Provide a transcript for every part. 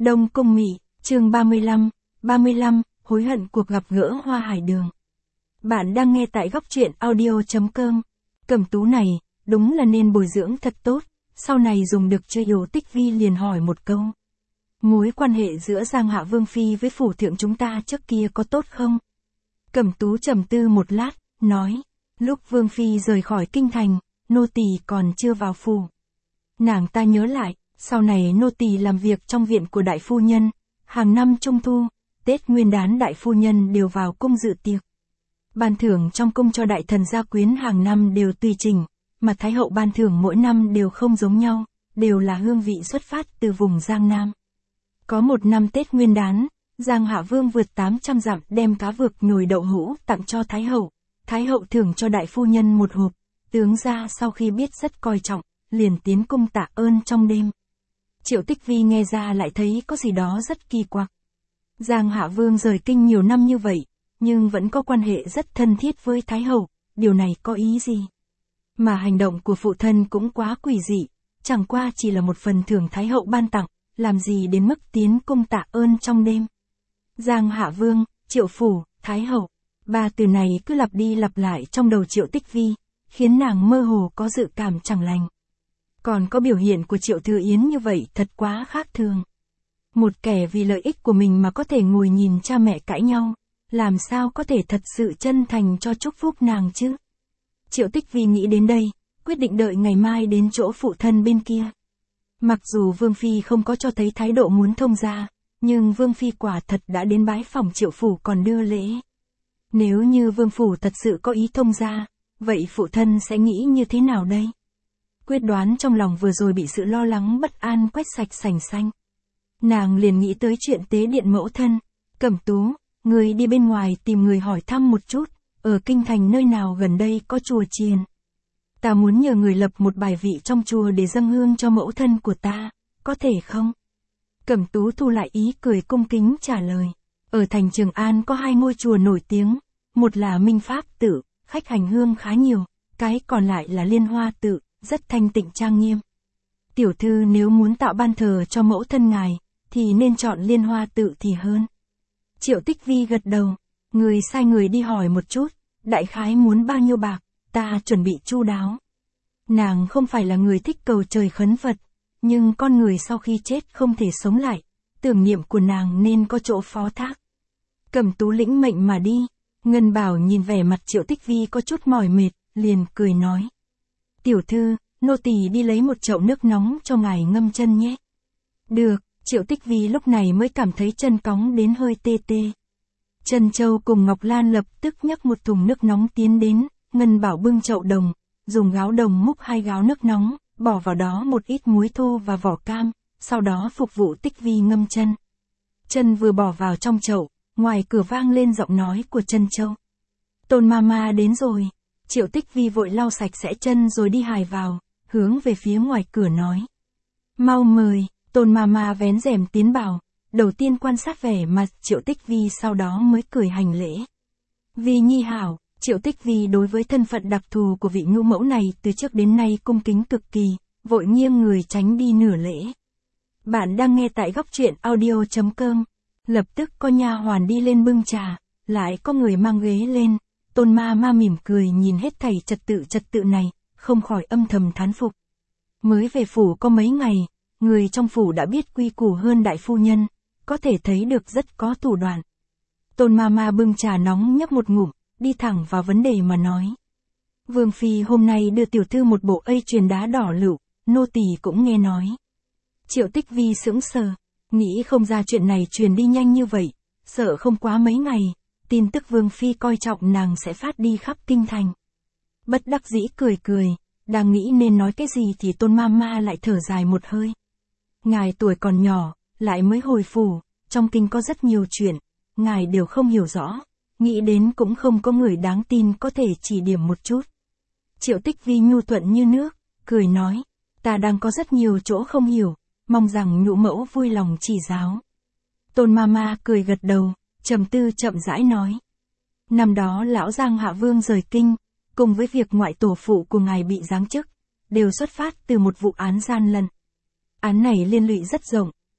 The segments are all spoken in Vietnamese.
Đông Cung Mị, chương 35, hối hận cuộc gặp gỡ Hoa Hải Đường. Bạn đang nghe tại góc truyện audio.com. Cẩm Tú này, đúng là nên bồi dưỡng thật tốt, sau này dùng được chơi Yêu Tích Vi liền hỏi một câu. Mối quan hệ giữa Giang Hạ Vương Phi với phủ thượng chúng ta trước kia có tốt không? Cẩm Tú trầm tư một lát, nói, lúc Vương Phi rời khỏi kinh thành, nô tỳ còn chưa vào phủ. Nàng ta nhớ lại, sau này nô tỳ làm việc trong viện của đại phu nhân, hàng năm Trung Thu, Tết Nguyên Đán đại phu nhân đều vào cung dự tiệc. Ban thưởng trong cung cho đại thần gia quyến hàng năm đều tùy chỉnh, mà Thái hậu ban thưởng mỗi năm đều không giống nhau, đều là hương vị xuất phát từ vùng Giang Nam. Có một năm Tết Nguyên Đán, Giang Hạ Vương vượt 800 dặm đem cá vược nhồi đậu hũ tặng cho Thái hậu thưởng cho đại phu nhân một hộp, tướng gia sau khi biết rất coi trọng, liền tiến cung tạ ơn trong đêm. Triệu Tích Vi nghe ra lại thấy có gì đó rất kỳ quặc. Giang Hạ Vương rời kinh nhiều năm như vậy, nhưng vẫn có quan hệ rất thân thiết với Thái hậu, điều này có ý gì? Mà hành động của phụ thân cũng quá quỷ dị, chẳng qua chỉ là một phần thưởng Thái hậu ban tặng, làm gì đến mức tiến cung tạ ơn trong đêm. Giang Hạ Vương, Triệu Phủ, Thái hậu, ba từ này cứ lặp đi lặp lại trong đầu Triệu Tích Vi, khiến nàng mơ hồ có dự cảm chẳng lành. Còn có biểu hiện của Triệu Thư Yến như vậy thật quá khác thường. Một kẻ vì lợi ích của mình mà có thể ngồi nhìn cha mẹ cãi nhau, làm sao có thể thật sự chân thành cho chúc phúc nàng chứ? Triệu Tích Vi nghĩ đến đây, quyết định đợi ngày mai đến chỗ phụ thân bên kia. Mặc dù Vương Phi không có cho thấy thái độ muốn thông gia, nhưng Vương Phi quả thật đã đến bái phòng Triệu Phủ còn đưa lễ. Nếu như Vương Phủ thật sự có ý thông gia, vậy phụ thân sẽ nghĩ như thế nào đây? Quyết đoán trong lòng vừa rồi bị sự lo lắng bất an quét sạch sành xanh. Nàng liền nghĩ tới chuyện tế điện mẫu thân. Cẩm Tú, người đi bên ngoài tìm người hỏi thăm một chút, ở kinh thành nơi nào gần đây có chùa chiền. Ta muốn nhờ người lập một bài vị trong chùa để dâng hương cho mẫu thân của ta, có thể không? Cẩm Tú thu lại ý cười cung kính trả lời. Ở thành Trường An có hai ngôi chùa nổi tiếng, một là Minh Pháp Tự, khách hành hương khá nhiều, cái còn lại là Liên Hoa Tự, rất thanh tịnh trang nghiêm. Tiểu thư nếu muốn tạo ban thờ cho mẫu thân ngài, thì nên chọn Liên Hoa Tự thì hơn. Triệu Tích Vi gật đầu, người sai người đi hỏi một chút, đại khái muốn bao nhiêu bạc, ta chuẩn bị chu đáo. Nàng không phải là người thích cầu trời khấn Phật, nhưng con người sau khi chết không thể sống lại, tưởng niệm của nàng nên có chỗ phó thác. Cẩm Tú lĩnh mệnh mà đi, Ngân Bảo nhìn vẻ mặt Triệu Tích Vi có chút mỏi mệt, liền cười nói. Tiểu thư, nô tỳ đi lấy một chậu nước nóng cho ngài ngâm chân nhé. Được, Triệu Tích Vi lúc này mới cảm thấy chân cóng đến hơi tê tê. Trân Châu cùng Ngọc Lan lập tức nhấc một thùng nước nóng tiến đến, Ngân Bảo bưng chậu đồng, dùng gáo đồng múc 2 gáo nước nóng, bỏ vào đó một ít muối thô và vỏ cam, sau đó phục vụ Tích Vi ngâm chân. Chân vừa bỏ vào trong chậu, ngoài cửa vang lên giọng nói của Trân Châu. Tôn Mama đến rồi. Triệu Tích Vi vội lau sạch sẽ chân rồi đi hài vào, hướng về phía ngoài cửa nói. Mau mời. Tôn Mama vén rèm tiến vào, đầu tiên quan sát vẻ mặt Triệu Tích Vi sau đó mới cười hành lễ. Vi nhi hảo. Triệu Tích Vi đối với thân phận đặc thù của vị ngũ mẫu này từ trước đến nay cung kính cực kỳ, vội nghiêng người tránh đi nửa lễ. Bạn đang nghe tại góc truyện audio.com. Lập tức có nha hoàn đi lên bưng trà, lại có người mang ghế lên. Tôn Mama mỉm cười nhìn hết thảy trật tự này, không khỏi âm thầm thán phục. Mới về phủ có mấy ngày, người trong phủ đã biết quy củ hơn đại phu nhân, có thể thấy được rất có thủ đoạn. Tôn Mama bưng trà nóng nhấp một ngụm, đi thẳng vào vấn đề mà nói. Vương Phi hôm nay đưa tiểu thư một bộ ây chuyền đá đỏ lựu, nô tỳ cũng nghe nói. Triệu Tích Vi sững sờ, nghĩ không ra chuyện này truyền đi nhanh như vậy, sợ không quá mấy ngày, tin tức Vương Phi coi trọng nàng sẽ phát đi khắp kinh thành. Bất đắc dĩ cười, đang nghĩ nên nói cái gì thì Tôn Mama lại thở dài một hơi. Ngài tuổi còn nhỏ, lại mới hồi phủ, trong kinh có rất nhiều chuyện, ngài đều không hiểu rõ, nghĩ đến cũng không có người đáng tin có thể chỉ điểm một chút. Triệu Tích Vi nhu thuận như nước, cười nói, ta đang có rất nhiều chỗ không hiểu, mong rằng nhũ mẫu vui lòng chỉ giáo. Tôn Mama cười gật đầu, trầm tư chậm rãi nói. Năm đó lão Giang Hạ Vương rời kinh, cùng với việc ngoại tổ phụ của ngài bị giáng chức, đều xuất phát từ một vụ án gian lận. Án này liên lụy rất rộng,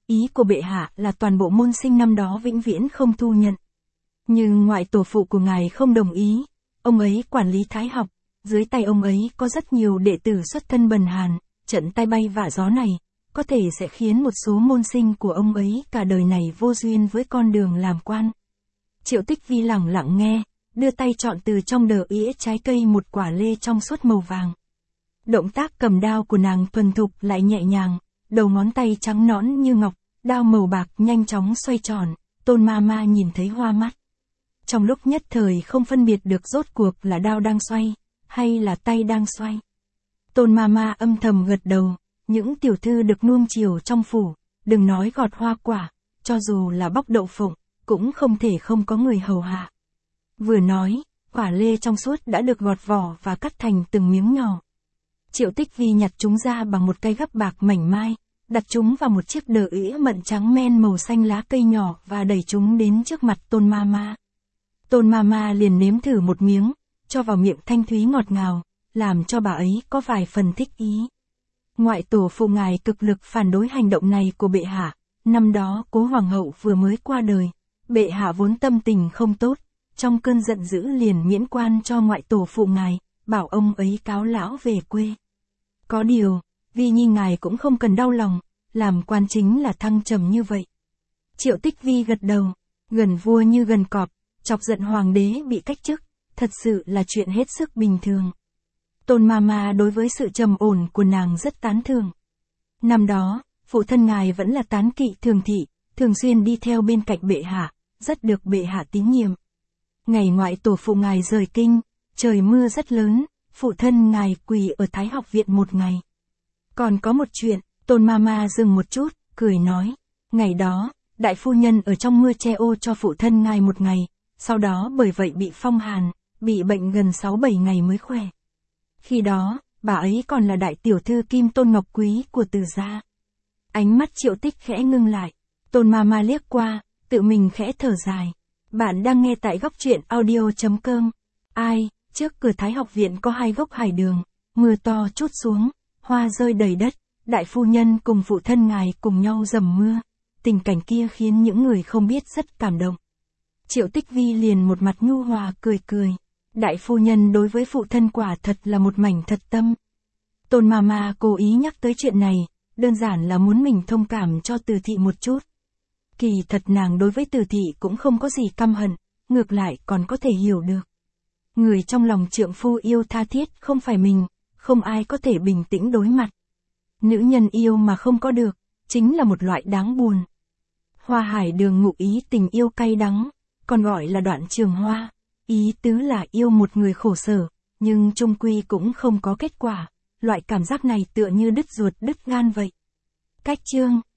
ý của bệ hạ là toàn bộ môn sinh năm đó vĩnh viễn không thu nhận. Nhưng ngoại tổ phụ của ngài không đồng ý, ông ấy quản lý thái học, dưới tay ông ấy có rất nhiều đệ tử xuất thân bần hàn, trận tai bay vạ gió này, có thể sẽ khiến một số môn sinh của ông ấy cả đời này vô duyên với con đường làm quan. Triệu Tích Vi lẳng lặng nghe, đưa tay chọn từ trong đờ ĩa trái cây một quả lê trong suốt màu vàng. Động tác cầm đao của nàng thuần thục lại nhẹ nhàng, đầu ngón tay trắng nõn như ngọc, đao màu bạc nhanh chóng xoay tròn, Tôn Mama nhìn thấy hoa mắt. Trong lúc nhất thời không phân biệt được rốt cuộc là đao đang xoay, hay là tay đang xoay. Tôn Mama âm thầm gật đầu, những tiểu thư được nuông chiều trong phủ, đừng nói gọt hoa quả, cho dù là bóc đậu phộng, cũng không thể không có người hầu hạ. Vừa nói, quả lê trong suốt đã được gọt vỏ và cắt thành từng miếng nhỏ. Triệu Tích Vi nhặt chúng ra bằng một cái gấp bạc mảnh mai, đặt chúng vào một chiếc đờ ĩa mận trắng men màu xanh lá cây nhỏ và đẩy chúng đến trước mặt Tôn Mama. Tôn Mama liền nếm thử một miếng, cho vào miệng thanh thúy ngọt ngào, làm cho bà ấy có vài phần thích ý. Ngoại tổ phụ ngài cực lực phản đối hành động này của bệ hạ, năm đó cố hoàng hậu vừa mới qua đời, bệ hạ vốn tâm tình không tốt, trong cơn giận dữ liền miễn quan cho ngoại tổ phụ ngài, bảo ông ấy cáo lão về quê. Có điều, Vi Nhi ngài cũng không cần đau lòng, làm quan chính là thăng trầm như vậy. Triệu Tích Vi gật đầu, gần vua như gần cọp, chọc giận hoàng đế bị cách chức, thật sự là chuyện hết sức bình thường. Tôn Mama đối với sự trầm ổn của nàng rất tán thưởng. Năm đó, phụ thân ngài vẫn là tán kỵ thường thị, thường xuyên đi theo bên cạnh bệ hạ, rất được bệ hạ tín nhiệm. Ngày ngoại tổ phụ ngài rời kinh, trời mưa rất lớn, phụ thân ngài quỳ ở Thái học viện một ngày. Còn có một chuyện, Tôn Mama dừng một chút, cười nói, ngày đó, đại phu nhân ở trong mưa che ô cho phụ thân ngài một ngày, sau đó bởi vậy bị phong hàn, bị bệnh gần 6-7 ngày mới khỏe. Khi đó, bà ấy còn là đại tiểu thư Kim Tôn Ngọc Quý của Từ gia. Ánh mắt Triệu Tích khẽ ngưng lại, Tôn Mama liếc qua, tự mình khẽ thở dài. Bạn đang nghe tại góc truyện audio.com. Ai, trước cửa Thái học viện có 2 gốc hải đường, mưa to trút xuống, hoa rơi đầy đất, đại phu nhân cùng phụ thân ngài cùng nhau dầm mưa. Tình cảnh kia khiến những người không biết rất cảm động. Triệu Tích Vi liền một mặt nhu hòa cười cười. Đại phu nhân đối với phụ thân quả thật là một mảnh thật tâm. Tôn Mama cố ý nhắc tới chuyện này, đơn giản là muốn mình thông cảm cho Từ thị một chút. Kỳ thật nàng đối với Từ thị cũng không có gì căm hận, ngược lại còn có thể hiểu được. Người trong lòng trượng phu yêu tha thiết không phải mình, không ai có thể bình tĩnh đối mặt. Nữ nhân yêu mà không có được, chính là một loại đáng buồn. Hoa hải đường ngụ ý tình yêu cay đắng, còn gọi là đoạn trường hoa. Ý tứ là yêu một người khổ sở, nhưng chung quy cũng không có kết quả, loại cảm giác này tựa như đứt ruột đứt gan vậy. Cách chương